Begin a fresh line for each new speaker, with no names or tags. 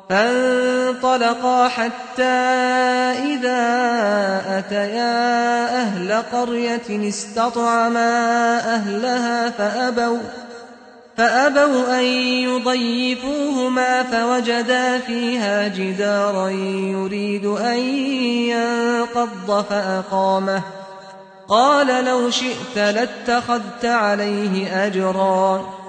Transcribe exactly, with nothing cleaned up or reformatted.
فانطلقا حتى إذا أتيا أهل قرية استطعما أهلها فأبوا, فأبوا أن يضيفوهما فوجدا فيها جدارا يريد أن ينقض فأقامه قال لو شئت لاتخذت عليه أجرا